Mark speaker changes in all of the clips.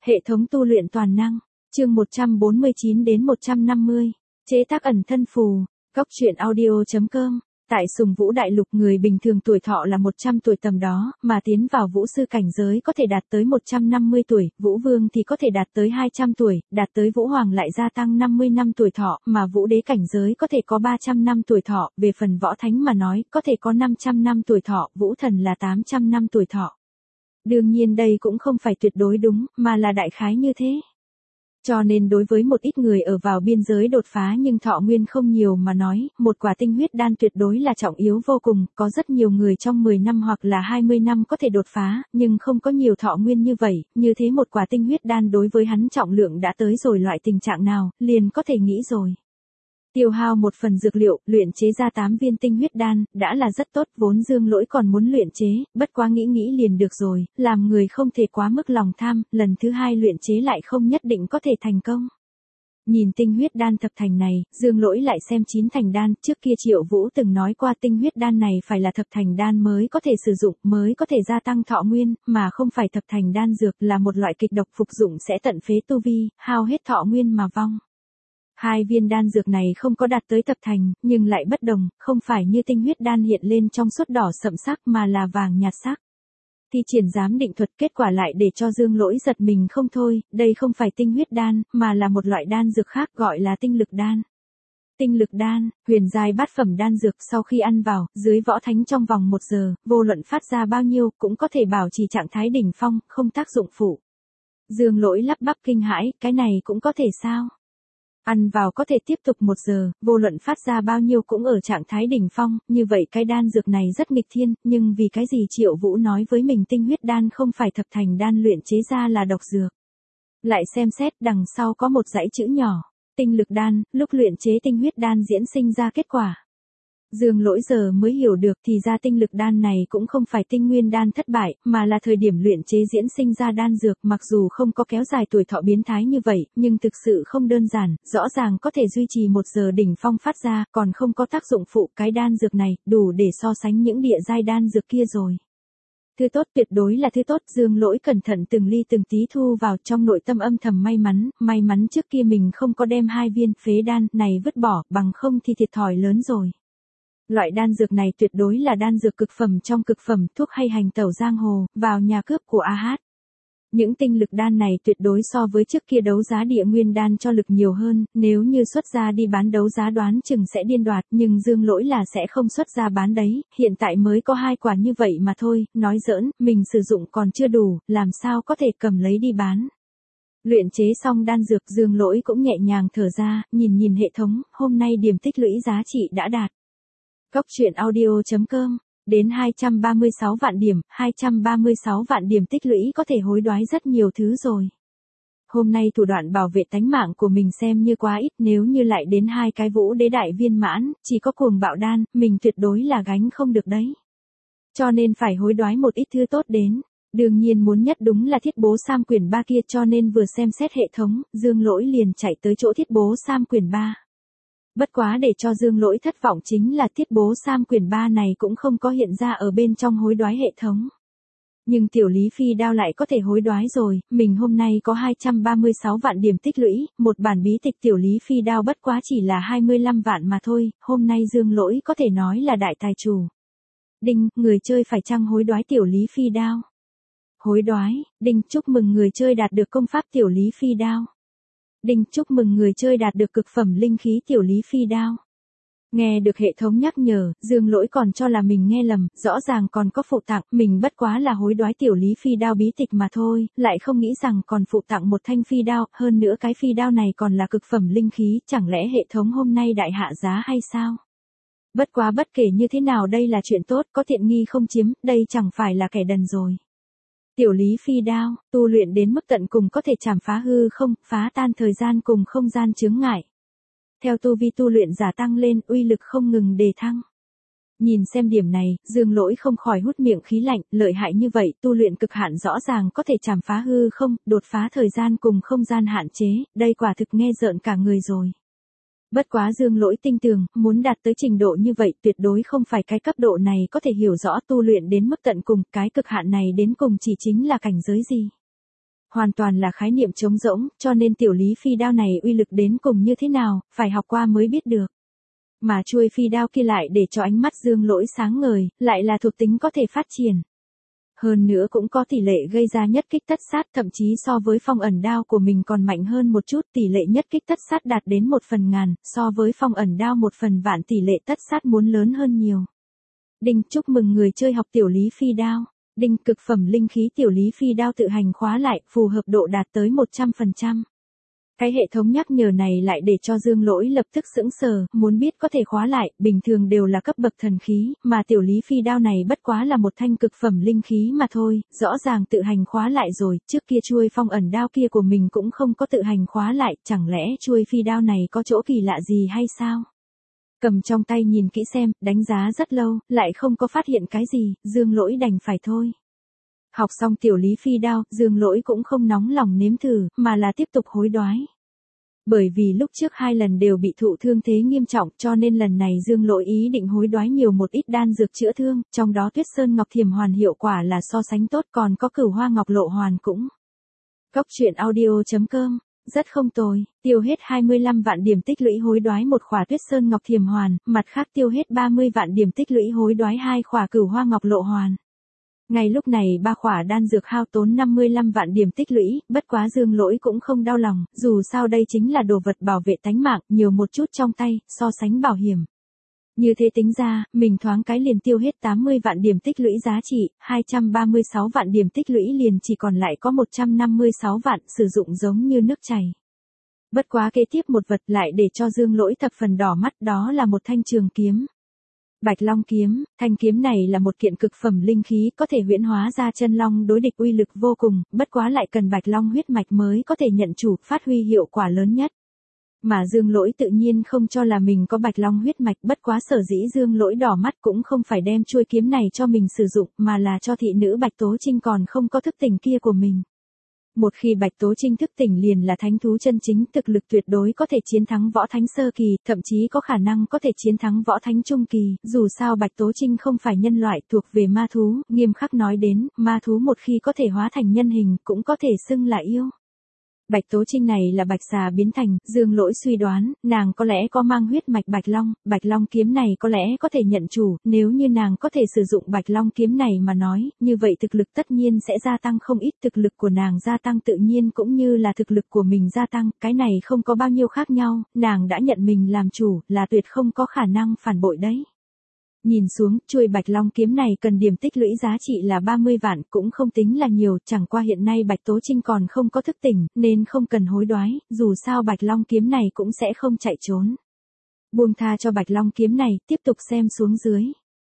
Speaker 1: Hệ thống tu luyện toàn năng, chương 149 đến 150, chế tác ẩn thân phù, góc truyện audio.com. Tại Sùng Vũ Đại Lục, người bình thường tuổi thọ là 100 tuổi tầm đó, mà tiến vào vũ sư cảnh giới có thể đạt tới 150 tuổi, vũ vương thì có thể đạt tới 200 tuổi, đạt tới vũ hoàng lại gia tăng 50 năm tuổi thọ, mà vũ đế cảnh giới có thể có 300 năm tuổi thọ, về phần võ thánh mà nói, có thể có 500 năm tuổi thọ, vũ thần là 800 năm tuổi thọ. Đương nhiên đây cũng không phải tuyệt đối đúng, mà là đại khái như thế. Cho nên đối với một ít người ở vào biên giới đột phá nhưng thọ nguyên không nhiều mà nói, một quả tinh huyết đan tuyệt đối là trọng yếu vô cùng, có rất nhiều người trong 10 năm hoặc là 20 năm có thể đột phá, nhưng không có nhiều thọ nguyên như vậy, như thế một quả tinh huyết đan đối với hắn trọng lượng đã tới rồi loại tình trạng nào, liền có thể nghĩ rồi. Tiêu hao một phần dược liệu, luyện chế ra 8 viên tinh huyết đan, đã là rất tốt, vốn Dương Lỗi còn muốn luyện chế, bất quá nghĩ liền được rồi, làm người không thể quá mức lòng tham, lần thứ hai luyện chế lại không nhất định có thể thành công. Nhìn tinh huyết đan thập thành này, Dương Lỗi lại xem 9 thành đan, trước kia Triệu Vũ từng nói qua tinh huyết đan này phải là thập thành đan mới có thể sử dụng, mới có thể gia tăng thọ nguyên, mà không phải thập thành đan dược là một loại kịch độc phục dụng sẽ tận phế tu vi, hao hết thọ nguyên mà vong. Hai viên đan dược này không có đạt tới thập thành, nhưng lại bất đồng, không phải như tinh huyết đan hiện lên trong suốt đỏ sậm sắc mà là vàng nhạt sắc. Thi triển giám định thuật kết quả lại để cho Dương Lỗi giật mình không thôi, đây không phải tinh huyết đan, mà là một loại đan dược khác gọi là tinh lực đan. Tinh lực đan, huyền giai bát phẩm đan dược sau khi ăn vào, dưới võ thánh trong vòng 1 giờ, vô luận phát ra bao nhiêu cũng có thể bảo trì trạng thái đỉnh phong, không tác dụng phụ. Dương Lỗi lắp bắp kinh hãi, cái này cũng có thể sao? Ăn vào có thể tiếp tục 1 giờ, vô luận phát ra bao nhiêu cũng ở trạng thái đỉnh phong, như vậy cái đan dược này rất nghịch thiên, nhưng vì cái gì Triệu Vũ nói với mình tinh huyết đan không phải thập thành đan luyện chế ra là độc dược. Lại xem xét đằng sau có một dãy chữ nhỏ, tinh lực đan, lúc luyện chế tinh huyết đan diễn sinh ra kết quả. Dương Lỗi giờ mới hiểu được thì ra tinh lực đan này cũng không phải tinh nguyên đan thất bại, mà là thời điểm luyện chế diễn sinh ra đan dược, mặc dù không có kéo dài tuổi thọ biến thái như vậy, nhưng thực sự không đơn giản, rõ ràng có thể duy trì 1 giờ đỉnh phong phát ra, còn không có tác dụng phụ, cái đan dược này, đủ để so sánh những địa giai đan dược kia rồi. Thứ tốt, tuyệt đối là thứ tốt, Dương Lỗi cẩn thận từng ly từng tí thu vào, trong nội tâm âm thầm may mắn trước kia mình không có đem 2 viên phế đan này vứt bỏ, bằng không thì thiệt thòi lớn rồi. Loại đan dược này tuyệt đối là đan dược cực phẩm trong cực phẩm, thuốc hay hành tẩu giang hồ, vào nhà cướp của AH. Những tinh lực đan này tuyệt đối so với trước kia đấu giá địa nguyên đan cho lực nhiều hơn, nếu như xuất ra đi bán đấu giá đoán chừng sẽ điên đoạt, nhưng Dương Lỗi là sẽ không xuất ra bán đấy, hiện tại mới có 2 quả như vậy mà thôi, nói giỡn, mình sử dụng còn chưa đủ, làm sao có thể cầm lấy đi bán. Luyện chế xong đan dược, Dương Lỗi cũng nhẹ nhàng thở ra, nhìn hệ thống, hôm nay điểm tích lũy giá trị đã đạt. Góc truyện audio.com, đến 236 vạn điểm, 236 vạn điểm tích lũy có thể hối đoái rất nhiều thứ rồi. Hôm nay thủ đoạn bảo vệ tánh mạng của mình xem như quá ít, nếu như lại đến 2 cái vũ đế đại viên mãn, chỉ có cuồng bạo đan, mình tuyệt đối là gánh không được đấy. Cho nên phải hối đoái một ít thứ tốt đến. Đương nhiên muốn nhất đúng là Thiết Bố Sam quyển 3 kia, cho nên vừa xem xét hệ thống, Dương Lỗi liền chạy tới chỗ Thiết Bố Sam quyển 3. Bất quá để cho Dương Lỗi thất vọng chính là Thiết Bố Sam quyển 3 này cũng không có hiện ra ở bên trong hối đoái hệ thống. Nhưng tiểu lý phi đao lại có thể hối đoái rồi, mình hôm nay có 236 vạn điểm tích lũy, một bản bí tịch tiểu lý phi đao bất quá chỉ là 25 vạn mà thôi, hôm nay Dương Lỗi có thể nói là đại tài chủ. Đinh, người chơi phải chăng hối đoái tiểu lý phi đao? Hối đoái, đinh, chúc mừng người chơi đạt được công pháp tiểu lý phi đao. Đinh, chúc mừng người chơi đạt được cực phẩm linh khí tiểu lý phi đao. Nghe được hệ thống nhắc nhở, Dương Lỗi còn cho là mình nghe lầm, rõ ràng còn có phụ tặng, mình bất quá là hối đoái tiểu lý phi đao bí tịch mà thôi, lại không nghĩ rằng còn phụ tặng một thanh phi đao, hơn nữa cái phi đao này còn là cực phẩm linh khí, chẳng lẽ hệ thống hôm nay đại hạ giá hay sao? Bất quá bất kể như thế nào đây là chuyện tốt, có tiện nghi không chiếm, đây chẳng phải là kẻ đần rồi. Tiểu lý phi đao, tu luyện đến mức tận cùng có thể chảm phá hư không, phá tan thời gian cùng không gian chướng ngại. Theo tu vi tu luyện giả tăng lên, uy lực không ngừng đề thăng. Nhìn xem điểm này, Dương Lỗi không khỏi hút miệng khí lạnh, lợi hại như vậy, tu luyện cực hạn rõ ràng có thể chảm phá hư không, đột phá thời gian cùng không gian hạn chế, đây quả thực nghe rợn cả người rồi. Bất quá Dương Lỗi tin tưởng, muốn đạt tới trình độ như vậy tuyệt đối không phải cái cấp độ này có thể hiểu rõ tu luyện đến mức tận cùng, cái cực hạn này đến cùng chỉ chính là cảnh giới gì. Hoàn toàn là khái niệm trống rỗng, cho nên tiểu lý phi đao này uy lực đến cùng như thế nào, phải học qua mới biết được. Mà chuôi phi đao kia lại để cho ánh mắt Dương Lỗi sáng ngời, lại là thuộc tính có thể phát triển. Hơn nữa cũng có tỷ lệ gây ra nhất kích tất sát, thậm chí so với phong ẩn đao của mình còn mạnh hơn một chút, tỷ lệ nhất kích tất sát đạt đến 1/1000, so với phong ẩn đao 1/1000 tỷ lệ tất sát muốn lớn hơn nhiều. Đinh, chúc mừng người chơi học tiểu lý phi đao. Đinh, cực phẩm linh khí tiểu lý phi đao tự hành khóa lại, phù hợp độ đạt tới 100%. Cái hệ thống nhắc nhở này lại để cho Dương Lỗi lập tức sững sờ, muốn biết có thể khóa lại, bình thường đều là cấp bậc thần khí, mà tiểu lý phi đao này bất quá là một thanh cực phẩm linh khí mà thôi, rõ ràng tự hành khóa lại rồi, trước kia chuôi phong ẩn đao kia của mình cũng không có tự hành khóa lại, chẳng lẽ chuôi phi đao này có chỗ kỳ lạ gì hay sao? Cầm trong tay nhìn kỹ xem, đánh giá rất lâu, lại không có phát hiện cái gì, Dương Lỗi đành phải thôi. Học xong tiểu lý phi đao, Dương Lỗi cũng không nóng lòng nếm thử, mà là tiếp tục hối đoái. Bởi vì lúc trước 2 lần đều bị thụ thương thế nghiêm trọng cho nên lần này Dương Lỗi ý định hối đoái nhiều một ít đan dược chữa thương, trong đó Tuyết Sơn Ngọc Thiềm Hoàn hiệu quả là so sánh tốt, còn có Cửu Hoa Ngọc Lộ Hoàn cũng. Góc truyện audio.com, rất không tồi, tiêu hết 25 vạn điểm tích lũy hối đoái một khỏa Tuyết Sơn Ngọc Thiềm Hoàn, mặt khác tiêu hết 30 vạn điểm tích lũy hối đoái 2 khỏa Cửu Hoa Ngọc Lộ Hoàn. Ngay lúc này 3 khỏa đan dược hao tốn 55 vạn điểm tích lũy, bất quá Dương Lỗi cũng không đau lòng, dù sao đây chính là đồ vật bảo vệ tánh mạng, nhiều một chút trong tay, so sánh bảo hiểm. Như thế tính ra, mình thoáng cái liền tiêu hết 80 vạn điểm tích lũy giá trị, 236 vạn điểm tích lũy liền chỉ còn lại có 156 vạn, sử dụng giống như nước chảy. Bất quá kế tiếp một vật lại để cho Dương Lỗi thập phần đỏ mắt, đó là một thanh trường kiếm. Bạch Long kiếm, thanh kiếm này là một kiện cực phẩm linh khí, có thể huyễn hóa ra chân long đối địch, uy lực vô cùng, bất quá lại cần Bạch Long huyết mạch mới có thể nhận chủ, phát huy hiệu quả lớn nhất. Mà Dương Lỗi tự nhiên không cho là mình có Bạch Long huyết mạch, bất quá sở dĩ Dương Lỗi đỏ mắt cũng không phải đem chuôi kiếm này cho mình sử dụng, mà là cho thị nữ Bạch Tố Trinh còn không có thức tỉnh kia của mình. Một khi Bạch Tố Trinh thức tỉnh liền là thánh thú chân chính, thực lực tuyệt đối có thể chiến thắng võ thánh sơ kỳ, thậm chí có khả năng có thể chiến thắng võ thánh trung kỳ, dù sao Bạch Tố Trinh không phải nhân loại, thuộc về ma thú, nghiêm khắc nói đến, ma thú một khi có thể hóa thành nhân hình, cũng có thể xưng là yêu. Bạch Tố Trinh này là bạch xà biến thành, Dương Lỗi suy đoán, nàng có lẽ có mang huyết mạch Bạch Long kiếm này có lẽ có thể nhận chủ, nếu như nàng có thể sử dụng Bạch Long kiếm này mà nói, như vậy thực lực tất nhiên sẽ gia tăng không ít, thực lực của nàng gia tăng tự nhiên cũng như là thực lực của mình gia tăng, cái này không có bao nhiêu khác nhau, nàng đã nhận mình làm chủ, là tuyệt không có khả năng phản bội đấy. Nhìn xuống, chuôi Bạch Long kiếm này cần điểm tích lũy giá trị là 30 vạn, cũng không tính là nhiều, chẳng qua hiện nay Bạch Tố Trinh còn không có thức tỉnh, nên không cần hối đoái, dù sao Bạch Long kiếm này cũng sẽ không chạy trốn. Buông tha cho Bạch Long kiếm này, tiếp tục xem xuống dưới.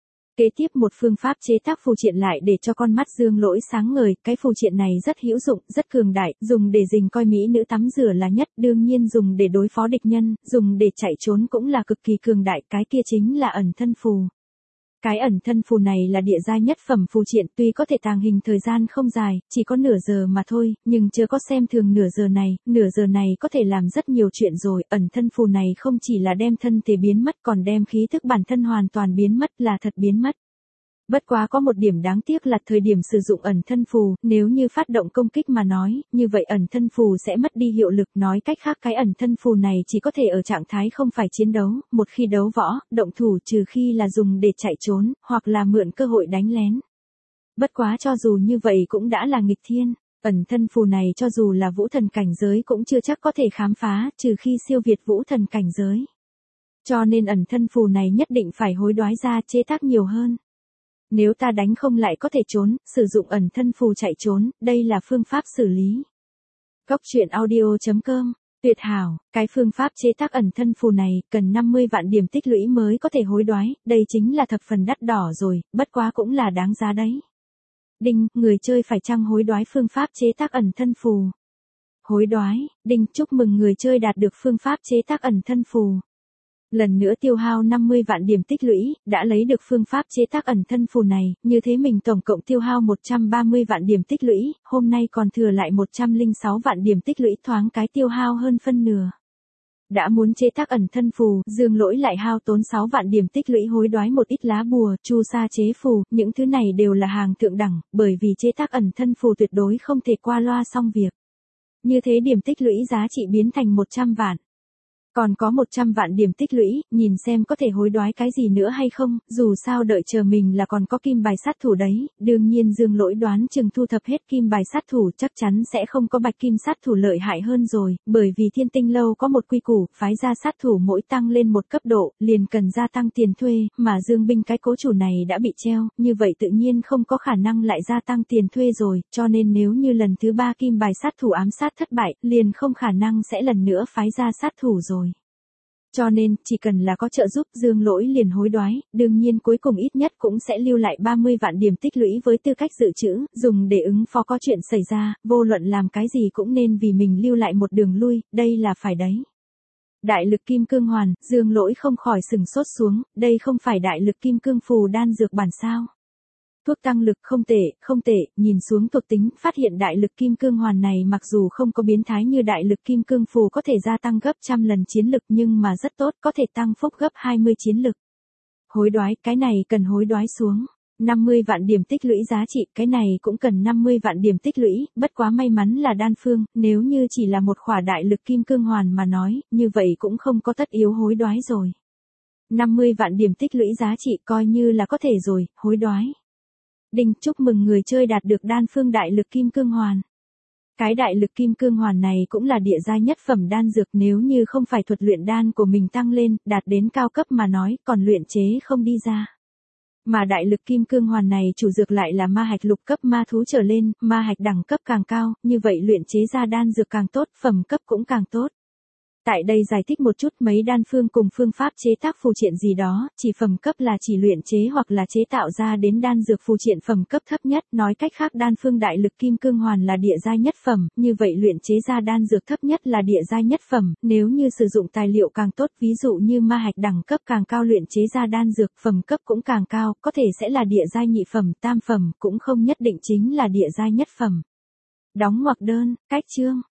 Speaker 1: Kế tiếp một phương pháp chế tác phù triện lại để cho con mắt Dương Lỗi sáng ngời, cái phù triện này rất hữu dụng, rất cường đại, dùng để rình coi mỹ nữ tắm rửa là nhất, đương nhiên dùng để đối phó địch nhân, dùng để chạy trốn cũng là cực kỳ cường đại, cái kia chính là ẩn thân phù. Cái ẩn thân phù này là địa giai nhất phẩm phù triện, tuy có thể tàng hình thời gian không dài, chỉ có nửa giờ mà thôi, nhưng chưa có xem thường nửa giờ này có thể làm rất nhiều chuyện rồi, ẩn thân phù này không chỉ là đem thân thể biến mất còn đem khí thức bản thân hoàn toàn biến mất, là thật biến mất. Bất quá có một điểm đáng tiếc là thời điểm sử dụng ẩn thân phù, nếu như phát động công kích mà nói, như vậy ẩn thân phù sẽ mất đi hiệu lực, nói cách khác cái ẩn thân phù này chỉ có thể ở trạng thái không phải chiến đấu, một khi đấu võ, động thủ trừ khi là dùng để chạy trốn, hoặc là mượn cơ hội đánh lén. Bất quá cho dù như vậy cũng đã là nghịch thiên, ẩn thân phù này cho dù là vũ thần cảnh giới cũng chưa chắc có thể khám phá, trừ khi siêu việt vũ thần cảnh giới. Cho nên ẩn thân phù này nhất định phải hối đoái ra chế tác nhiều hơn. Nếu ta đánh không lại có thể trốn, sử dụng ẩn thân phù chạy trốn, đây là phương pháp xử lý. Góc truyện audio.com, tuyệt hảo, cái phương pháp chế tác ẩn thân phù này, cần 50 vạn điểm tích lũy mới có thể hối đoái, đây chính là thập phần đắt đỏ rồi, bất quá cũng là đáng giá đấy. Đinh, người chơi phải chăng hối đoái phương pháp chế tác ẩn thân phù? Hối đoái, đinh, chúc mừng người chơi đạt được phương pháp chế tác ẩn thân phù. Lần nữa tiêu hao 50 vạn điểm tích lũy, đã lấy được phương pháp chế tác ẩn thân phù này, như thế mình tổng cộng tiêu hao 130 vạn điểm tích lũy, hôm nay còn thừa lại 106 vạn điểm tích lũy, thoáng cái tiêu hao hơn phân nửa. Đã muốn chế tác ẩn thân phù, Dương Lỗi lại hao tốn 6 vạn điểm tích lũy hối đoái một ít lá bùa, chu sa chế phù, những thứ này đều là hàng thượng đẳng, bởi vì chế tác ẩn thân phù tuyệt đối không thể qua loa xong việc. Như thế điểm tích lũy giá trị biến thành 100 vạn. Còn có 100 vạn điểm tích lũy, nhìn xem có thể hối đoái cái gì nữa hay không, dù sao đợi chờ mình là còn có kim bài sát thủ đấy, đương nhiên Dương Lỗi đoán chừng thu thập hết kim bài sát thủ chắc chắn sẽ không có bạch kim sát thủ lợi hại hơn rồi, bởi vì Thiên Tinh Lâu có một quy củ, phái ra sát thủ mỗi tăng lên một cấp độ, liền cần gia tăng tiền thuê, mà Dương Binh cái cố chủ này đã bị treo, như vậy tự nhiên không có khả năng lại gia tăng tiền thuê rồi, cho nên nếu như lần thứ 3 kim bài sát thủ ám sát thất bại, liền không khả năng sẽ lần nữa phái ra sát thủ rồi. Cho nên, chỉ cần là có trợ giúp Dương Lỗi liền hối đoái, đương nhiên cuối cùng ít nhất cũng sẽ lưu lại 30 vạn điểm tích lũy với tư cách dự trữ, dùng để ứng phó có chuyện xảy ra, vô luận làm cái gì cũng nên vì mình lưu lại một đường lui, đây là phải đấy. Đại lực kim cương hoàn, Dương Lỗi không khỏi sừng sốt xuống, đây không phải đại lực kim cương phù đan dược bản sao. Thuốc tăng lực không tệ, nhìn xuống thuộc tính, phát hiện đại lực kim cương hoàn này mặc dù không có biến thái như đại lực kim cương phù có thể gia tăng gấp trăm lần chiến lực nhưng mà rất tốt, có thể tăng phúc gấp 20 chiến lực. Hối đoái, cái này cần hối đoái xuống. 50 vạn điểm tích lũy giá trị, cái này cũng cần 50 vạn điểm tích lũy, bất quá may mắn là đan phương, nếu như chỉ là một khỏa đại lực kim cương hoàn mà nói, như vậy cũng không có tất yếu hối đoái rồi. 50 vạn điểm tích lũy giá trị coi như là có thể rồi, hối đoái. Đinh, chúc mừng người chơi đạt được đan phương đại lực kim cương hoàn. Cái đại lực kim cương hoàn này cũng là địa giai nhất phẩm đan dược, nếu như không phải thuật luyện đan của mình tăng lên, đạt đến cao cấp mà nói, còn luyện chế không đi ra. Mà đại lực kim cương hoàn này chủ dược lại là ma hạch lục cấp ma thú trở lên, ma hạch đẳng cấp càng cao, như vậy luyện chế ra đan dược càng tốt, phẩm cấp cũng càng tốt. Tại đây giải thích một chút mấy đan phương cùng phương pháp chế tác phù triện gì đó, chỉ phẩm cấp là chỉ luyện chế hoặc là chế tạo ra đến đan dược phù triện phẩm cấp thấp nhất, nói cách khác đan phương đại lực kim cương hoàn là địa giai nhất phẩm, như vậy luyện chế ra đan dược thấp nhất là địa giai nhất phẩm, nếu như sử dụng tài liệu càng tốt, ví dụ như ma hạch đẳng cấp càng cao luyện chế ra đan dược phẩm cấp cũng càng cao, có thể sẽ là địa giai nhị phẩm, tam phẩm, cũng không nhất định chính là địa giai nhất phẩm. Đóng ngoặc đơn, cách chương.